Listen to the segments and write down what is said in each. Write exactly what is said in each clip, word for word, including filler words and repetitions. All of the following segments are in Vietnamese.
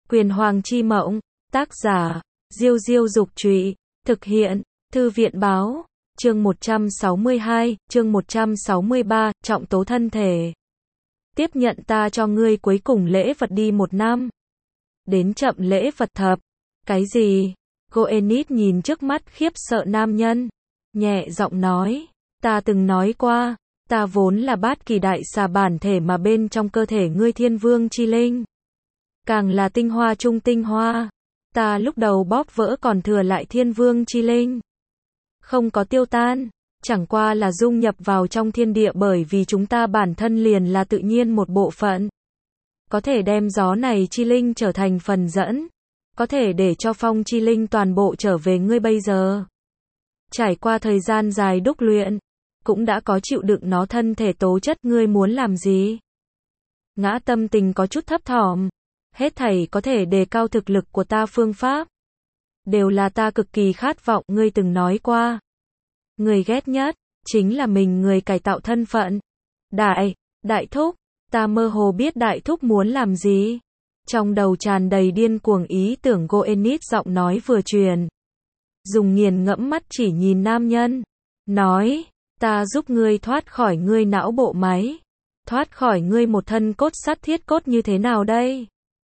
Quyền Hoàng chi mộng, tác giả, Diêu Diêu Dục Trụy, thực hiện, Thư viện Báo, chương một trăm sáu mươi hai, chương một trăm sáu mươi ba, trọng tố thân thể. Tiếp nhận ta cho ngươi cuối cùng lễ vật đi một năm. Đến chậm lễ vật thập. Cái gì? Goenit nhìn trước mắt khiếp sợ nam nhân. Nhẹ giọng nói, ta từng nói qua, ta vốn là bát kỳ đại xà bản thể mà bên trong cơ thể ngươi thiên vương chi linh. Càng là tinh hoa trung tinh hoa. Ta lúc đầu bóp vỡ còn thừa lại thiên vương chi linh. Không có tiêu tan, chẳng qua là dung nhập vào trong thiên địa bởi vì chúng ta bản thân liền là tự nhiên một bộ phận. Có thể đem gió này chi linh trở thành phần dẫn. Có thể để cho phong chi linh toàn bộ trở về ngươi bây giờ. Trải qua thời gian dài đúc luyện, cũng đã có chịu đựng nó thân thể tố chất, ngươi muốn làm gì? Ngã tâm tình có chút thấp thỏm. Hết thảy có thể đề cao thực lực của ta phương pháp. Đều là ta cực kỳ khát vọng, ngươi từng nói qua. Người ghét nhất, chính là mình người cải tạo thân phận. Đại, đại thúc, ta mơ hồ biết đại thúc muốn làm gì. Trong đầu tràn đầy điên cuồng ý tưởng. Goenit giọng nói vừa truyền. Dùng nghiền ngẫm mắt chỉ nhìn nam nhân. Nói, ta giúp ngươi thoát khỏi ngươi não bộ máy. Thoát khỏi ngươi một thân cốt sắt thiết cốt như thế nào đây?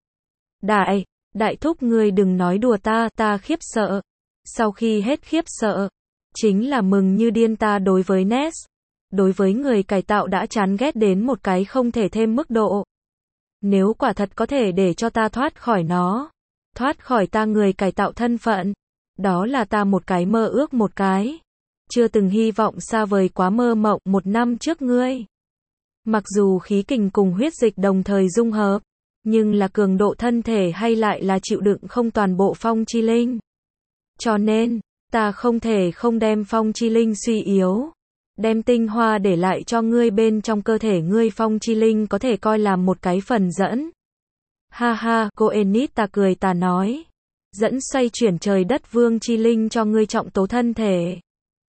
Đại, đại thúc ngươi đừng nói đùa ta, ta khiếp sợ. Sau khi hết khiếp sợ, chính là mừng như điên. Ta đối với Ness, đối với người cải tạo đã chán ghét đến một cái không thể thêm mức độ. Nếu quả thật có thể để cho ta thoát khỏi nó, thoát khỏi ta người cải tạo thân phận, đó là ta một cái mơ ước một cái. Chưa từng hy vọng xa vời quá mơ mộng một năm trước ngươi. Mặc dù khí kình cùng huyết dịch đồng thời dung hợp, nhưng là cường độ thân thể hay lại là chịu đựng không toàn bộ phong chi linh. Cho nên, ta không thể không đem phong chi linh suy yếu. Đem tinh hoa để lại cho ngươi bên trong cơ thể ngươi, phong chi linh có thể coi làm một cái phần dẫn. Ha ha, Goenit ta cười ta nói. Dẫn xoay chuyển trời đất vương chi linh cho ngươi trọng tố thân thể.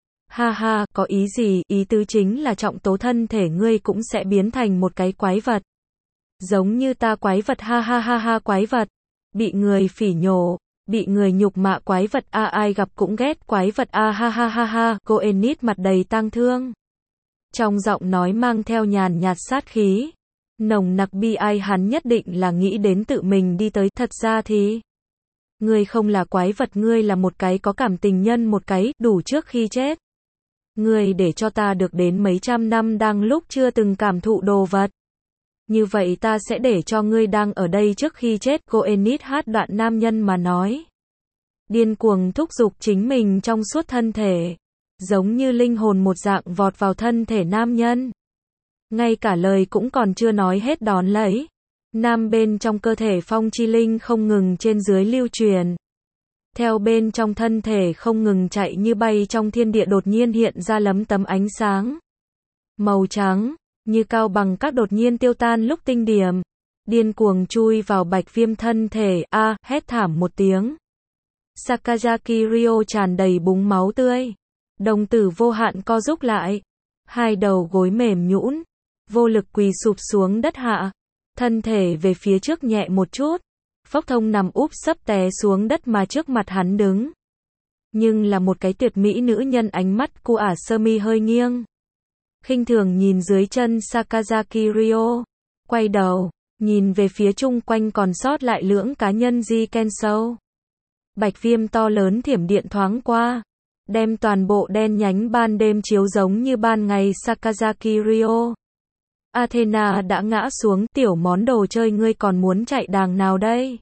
Ha ha, có ý gì? Ý tứ chính là trọng tố thân thể ngươi cũng sẽ biến thành một cái quái vật. Giống như ta quái vật, ha ha ha ha, quái vật. Bị người phỉ nhổ, bị người nhục mạ quái vật, a à, ai gặp cũng ghét quái vật, a à, ha ha ha ha. Goenit mặt đầy tang thương. Trong giọng nói mang theo nhàn nhạt sát khí. Nồng nặc bi ai, hắn nhất định là nghĩ đến tự mình đi tới. Thật ra thì, ngươi không là quái vật, ngươi là một cái có cảm tình nhân, một cái, đủ trước khi chết. Ngươi để cho ta được đến mấy trăm năm đang lúc chưa từng cảm thụ đồ vật. Như vậy ta sẽ để cho ngươi đang ở đây trước khi chết. Goenit hát đoạn nam nhân mà nói. Điên cuồng thúc giục chính mình trong suốt thân thể. Giống như linh hồn một dạng vọt vào thân thể nam nhân. Ngay cả lời cũng còn chưa nói hết đón lấy. Nam bên trong cơ thể phong chi linh không ngừng trên dưới lưu truyền. Theo bên trong thân thể không ngừng chạy như bay trong thiên địa, đột nhiên hiện ra lấm tấm ánh sáng. Màu trắng. Như cao bằng các đột nhiên tiêu tan lúc tinh điểm. Điên cuồng chui vào bạch viêm thân thể. A, à, hét thảm một tiếng. Sakazaki Ryo tràn đầy búng máu tươi. Đồng tử vô hạn co rúc lại. Hai đầu gối mềm nhũn, vô lực quỳ sụp xuống đất hạ. Thân thể về phía trước nhẹ một chút. Phốc thông nằm úp sấp té xuống đất mà trước mặt hắn đứng. Nhưng là một cái tuyệt mỹ nữ nhân, ánh mắt của ả sơ mi hơi nghiêng. Khinh thường nhìn dưới chân Sakazaki Ryo. Quay đầu, nhìn về phía chung quanh còn sót lại lưỡng cá nhân Jikenso. Bạch viêm to lớn thiểm điện thoáng qua. Đem toàn bộ đen nhánh ban đêm chiếu giống như ban ngày. Sakazaki Ryo. Athena đã ngã xuống. Tiểu món đồ chơi, ngươi còn muốn chạy đàng nào đây?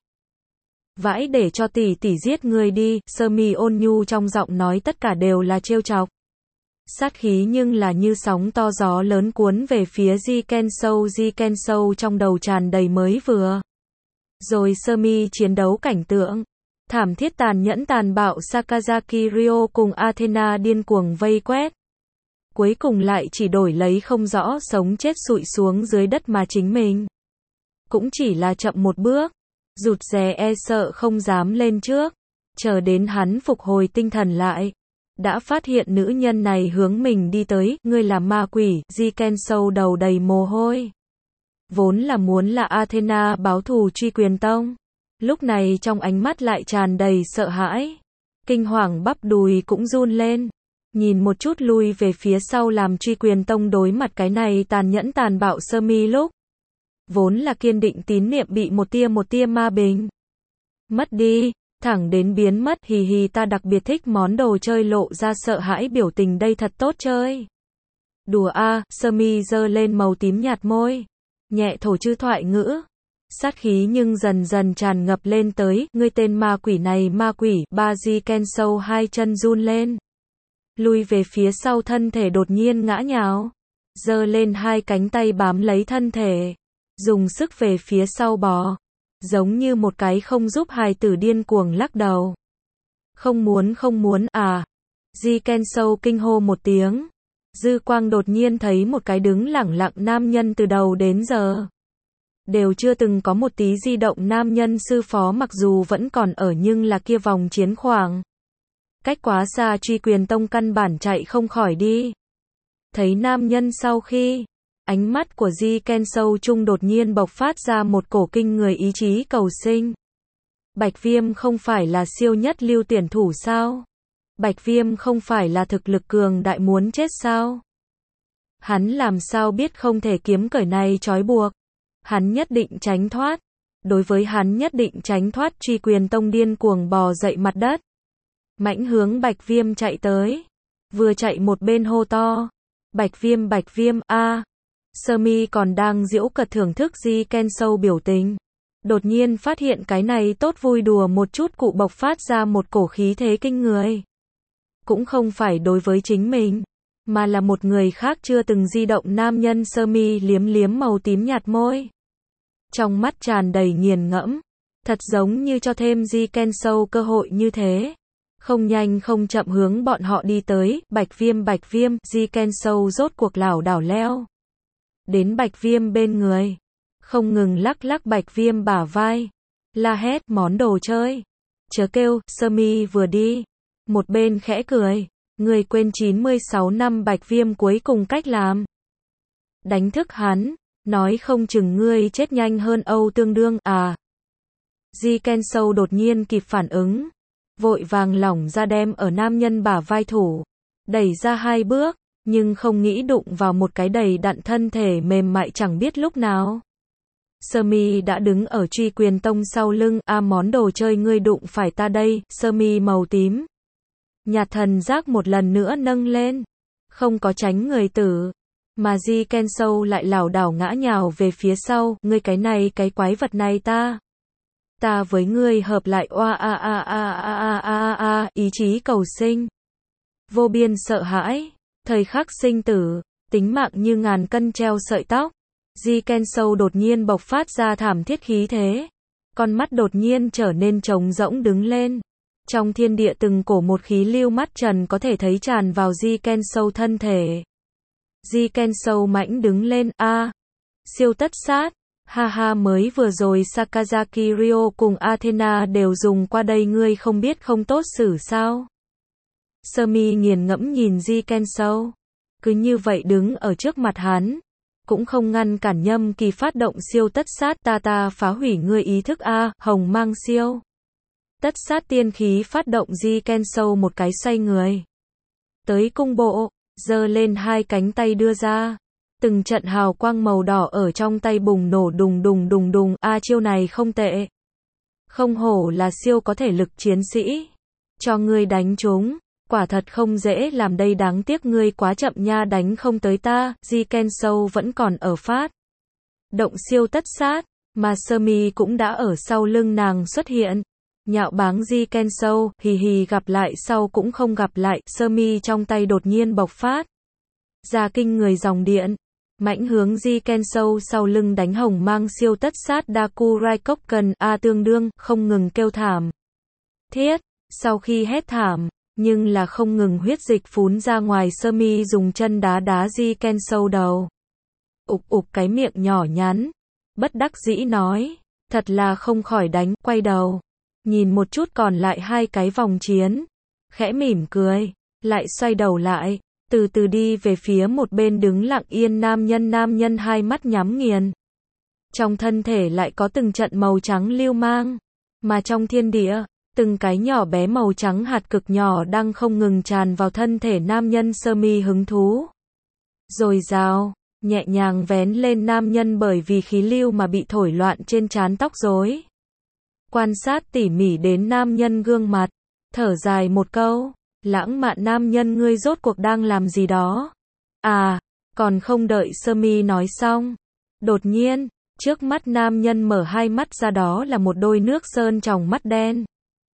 Vãi để cho tỷ tỷ giết ngươi đi. Sơ mi ôn nhu trong giọng nói tất cả đều là trêu chọc. Sát khí nhưng là như sóng to gió lớn cuốn về phía Jikenso. Jikenso trong đầu tràn đầy mới vừa rồi sơ mi chiến đấu cảnh tượng. Thảm thiết tàn nhẫn tàn bạo. Sakazaki Ryo cùng Athena điên cuồng vây quét. Cuối cùng lại chỉ đổi lấy không rõ sống chết sụi xuống dưới đất mà chính mình. Cũng chỉ là chậm một bước. Rụt rè e sợ không dám lên trước. Chờ đến hắn phục hồi tinh thần lại. Đã phát hiện nữ nhân này hướng mình đi tới. Ngươi là ma quỷ. Jikenso đầu đầy mồ hôi. Vốn là muốn là Athena báo thù truy quyền tông. Lúc này trong ánh mắt lại tràn đầy sợ hãi. Kinh hoàng bắp đùi cũng run lên. Nhìn một chút lui về phía sau làm Truy Quyền Tông đối mặt cái này tàn nhẫn tàn bạo Sơ Mi lúc. Vốn là kiên định tín niệm bị một tia một tia ma bình. Mất đi, thẳng đến biến mất hì hì ta đặc biệt thích món đồ chơi lộ ra sợ hãi biểu tình đây thật tốt chơi. Đùa a, Sơ Mi giơ lên màu tím nhạt môi. Nhẹ thổ chư thoại ngữ. Sát khí nhưng dần dần tràn ngập lên tới, ngươi tên ma quỷ này ma quỷ, ba Ji Ken Sâu hai chân run lên. Lui về phía sau thân thể đột nhiên ngã nhào. Giơ lên hai cánh tay bám lấy thân thể. Dùng sức về phía sau bò. Giống như một cái không giúp hài tử điên cuồng lắc đầu. Không muốn không muốn à. Ji Ken Sâu kinh hô một tiếng. Dư quang đột nhiên thấy một cái đứng lẳng lặng nam nhân từ đầu đến giờ. Đều chưa từng có một tí di động nam nhân sư phó mặc dù vẫn còn ở nhưng là kia vòng chiến khoảng. Cách quá xa Truy Quyền Tông căn bản chạy không khỏi đi. Thấy nam nhân sau khi, ánh mắt của Ji Ken Sâu trung đột nhiên bộc phát ra một cổ kinh người ý chí cầu sinh. Bạch Viêm không phải là siêu nhất lưu tuyển thủ sao? Bạch Viêm không phải là thực lực cường đại muốn chết sao? Hắn làm sao biết không thể kiếm cởi này trói buộc? Hắn nhất định tránh thoát. Đối với hắn nhất định tránh thoát Truy Quyền Tông điên cuồng bò dậy mặt đất. Mãnh hướng Bạch Viêm chạy tới. Vừa chạy một bên hô to. Bạch Viêm Bạch Viêm a. Sơ Mi còn đang giễu cợt thưởng thức Ji Ken Sâu biểu tình. Đột nhiên phát hiện cái này tốt vui đùa một chút cụ bộc phát ra một cổ khí thế kinh người. Cũng không phải đối với chính mình, mà là một người khác chưa từng di động nam nhân. Sơ Mi liếm liếm màu tím nhạt môi. Trong mắt tràn đầy nghiền ngẫm. Thật giống như cho thêm Ji Ken Sâu cơ hội như thế. Không nhanh không chậm hướng bọn họ đi tới. Bạch Viêm Bạch Viêm, Ji Ken Sâu rốt cuộc lảo đảo leo đến Bạch Viêm bên người. Không ngừng lắc lắc Bạch Viêm bả vai. La hét món đồ chơi. Chớ kêu, Sơ Mi vừa đi. Một bên khẽ cười. Người quên chín mươi sáu năm Bạch Viêm cuối cùng cách làm. Đánh thức hắn. Nói không chừng ngươi chết nhanh hơn Âu Tương Đương à. Ji Ken Sâu đột nhiên kịp phản ứng. Vội vàng lỏng ra đem ở nam nhân bả vai thủ. Đẩy ra hai bước. Nhưng không nghĩ đụng vào một cái đầy đặn thân thể mềm mại chẳng biết lúc nào. Sơ Mi đã đứng ở Truy Quyền Tông sau lưng. A à, món đồ chơi ngươi đụng phải ta đây. Sơ Mi màu tím nhạt thần giác một lần nữa nâng lên. Không có tránh người tử. Mà Ji Ken Sâu lại lảo đảo ngã nhào về phía sau. Ngươi cái này cái quái vật này ta. Ta với ngươi hợp lại oa a a a a a a a. Ý chí cầu sinh. Vô biên sợ hãi. Thời khắc sinh tử. Tính mạng như ngàn cân treo sợi tóc. Ji Ken Sâu đột nhiên bộc phát ra thảm thiết khí thế. Con mắt đột nhiên trở nên trống rỗng đứng lên. Trong thiên địa từng cổ một khí lưu mắt trần có thể thấy tràn vào Ji Ken Sâu thân thể. Ji Ken Sâu mãnh đứng lên, a à, siêu tất sát, ha ha mới vừa rồi Sakazaki Ryo cùng Athena đều dùng qua đây ngươi không biết không tốt xử sao. Sơ Mi nghiền ngẫm nhìn Ji Ken Sâu, cứ như vậy đứng ở trước mặt hắn, cũng không ngăn cản Nhâm Kỳ phát động siêu tất sát ta ta phá hủy ngươi ý thức a à, hồng mang siêu. Tất sát tiên khí phát động Ji Ken Sâu một cái xoay người. Tới cung bộ. Giơ lên hai cánh tay đưa ra. Từng trận hào quang màu đỏ ở trong tay bùng nổ đùng đùng đùng đùng. A à, chiêu này không tệ. Không hổ là siêu có thể lực chiến sĩ. Cho ngươi đánh trúng. Quả thật không dễ làm đây đáng tiếc ngươi quá chậm nha đánh không tới ta. Ji Ken Sâu vẫn còn ở phát động siêu tất sát. Mà Sơ Mi cũng đã ở sau lưng nàng xuất hiện. Nhạo báng Ji Ken Sâu, hì hì gặp lại sau cũng không gặp lại, Sơ Mi trong tay đột nhiên bộc phát. Ra kinh người dòng điện. Mãnh hướng Ji Ken Sâu sau lưng đánh hồng mang siêu tất sát Daku Raikkoken A tương đương, không ngừng kêu thảm. Thiết, sau khi hét thảm, nhưng là không ngừng huyết dịch phún ra ngoài Sơ Mi dùng chân đá đá Ji Ken Sâu đầu. Ục ục cái miệng nhỏ nhắn. Bất đắc dĩ nói, thật là không khỏi đánh, quay đầu. Nhìn một chút còn lại hai cái vòng chiến. Khẽ mỉm cười. Lại xoay đầu lại. Từ từ đi về phía một bên đứng lặng yên nam nhân nam nhân hai mắt nhắm nghiền. Trong thân thể lại có từng trận màu trắng lưu mang. Mà trong thiên địa, từng cái nhỏ bé màu trắng hạt cực nhỏ đang không ngừng tràn vào thân thể nam nhân sơ mi hứng thú. Rồi rào, nhẹ nhàng vén lên nam nhân bởi vì khí lưu mà bị thổi loạn trên trán tóc rối. Quan sát tỉ mỉ đến nam nhân gương mặt, thở dài một câu, lãng mạn nam nhân ngươi rốt cuộc đang làm gì đó. À, còn không đợi sơ mi nói xong. Đột nhiên, trước mắt nam nhân mở hai mắt ra đó là một đôi nước sơn tròng mắt đen.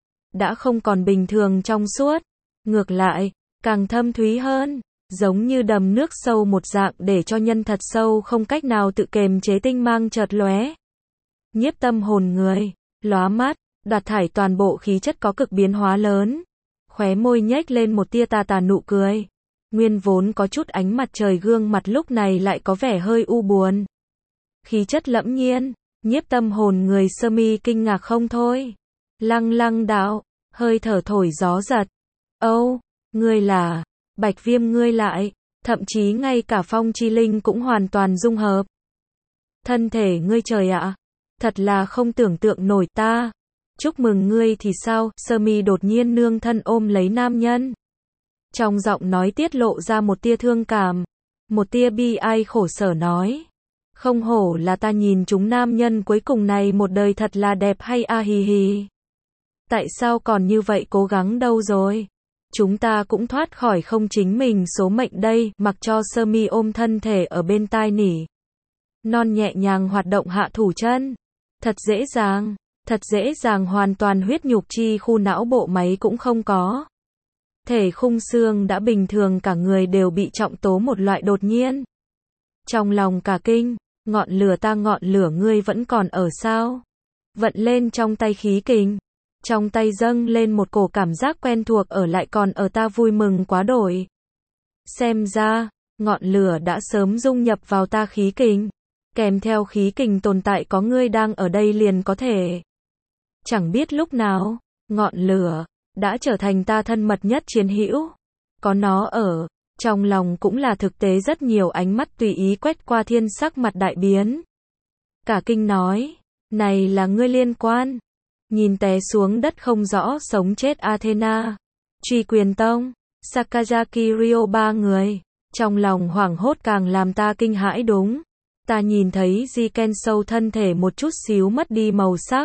Đã không còn bình thường trong suốt, ngược lại, càng thâm thúy hơn, giống như đầm nước sâu một dạng để cho nhân thật sâu không cách nào tự kềm chế tinh mang chợt lóe. Nhiếp tâm hồn người, lóa mắt, đoạt thải toàn bộ khí chất có cực biến hóa lớn. Khóe môi nhếch lên một tia tà tà nụ cười. Nguyên vốn có chút ánh mặt trời gương mặt lúc này lại có vẻ hơi u buồn. Khí chất lẫm nhiên, nhiếp tâm hồn người sơ mi kinh ngạc không thôi. Lăng lăng đạo, hơi thở thổi gió giật. Âu, ngươi là, Bạch Viêm ngươi lại, thậm chí ngay cả phong chi linh cũng hoàn toàn dung hợp. Thân thể ngươi trời ạ, thật là không tưởng tượng nổi ta. Chúc mừng ngươi thì sao, sơ mi đột nhiên nương thân ôm lấy nam nhân. Trong giọng nói tiết lộ ra một tia thương cảm, một tia bi ai khổ sở nói. Không hổ là ta nhìn chúng nam nhân cuối cùng này một đời thật là đẹp hay a hì hì. Tại sao còn như vậy cố gắng đâu rồi? Chúng ta cũng thoát khỏi không chính mình số mệnh đây, mặc cho sơ mi ôm thân thể ở bên tai nỉ. Non nhẹ nhàng hoạt động hạ thủ chân. Thật dễ dàng, thật dễ dàng hoàn toàn huyết nhục chi khu não bộ máy cũng không có. Thể khung xương đã bình thường cả người đều bị trọng tố một loại đột nhiên. Trong lòng cả kinh, ngọn lửa ta ngọn lửa ngươi vẫn còn ở sao? Vận lên trong tay khí kình. Trong tay dâng lên một cổ cảm giác quen thuộc ở lại còn ở ta vui mừng quá đổi. Xem ra, ngọn lửa đã sớm dung nhập vào ta khí kình. Kèm theo khí kình tồn tại có ngươi đang ở đây liền có thể. Chẳng biết lúc nào, ngọn lửa đã trở thành ta thân mật nhất chiến hữu. Có nó ở, trong lòng cũng là thực tế rất nhiều ánh mắt tùy ý quét qua thiên sắc mặt đại biến. Cả kinh nói, này là ngươi liên quan. Nhìn té xuống đất không rõ sống chết Athena, Truy Quyền Tông, Sakazaki Ryo ba người. Trong lòng hoảng hốt càng làm ta kinh hãi đúng. Ta nhìn thấy Jiken sâu thân thể một chút xíu mất đi màu sắc.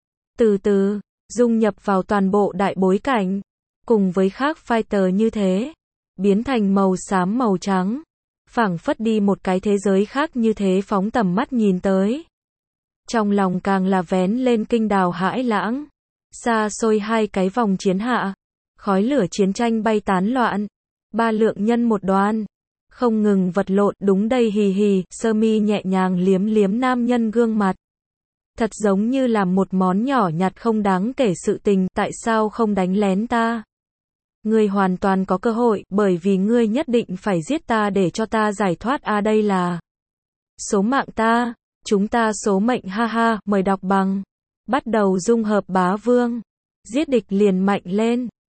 Từ từ, dung nhập vào toàn bộ đại bối cảnh. Cùng với khác fighter như thế. Biến thành màu xám màu trắng. Phảng phất đi một cái thế giới khác như thế phóng tầm mắt nhìn tới. Trong lòng càng là vén lên kinh đào hãi lãng. Xa xôi hai cái vòng chiến hạ. Khói lửa chiến tranh bay tán loạn. Ba lượng nhân một đoàn. Không ngừng vật lộn đúng đây hì hì. Sơ mi nhẹ nhàng liếm liếm nam nhân gương mặt. Thật giống như là một món nhỏ nhặt không đáng kể sự tình. Tại sao không đánh lén ta? Ngươi hoàn toàn có cơ hội. Bởi vì ngươi nhất định phải giết ta để cho ta giải thoát. À đây là số mạng ta. Chúng ta số mệnh ha ha. Mời đọc bằng. Bắt đầu dung hợp bá vương. Giết địch liền mạnh lên.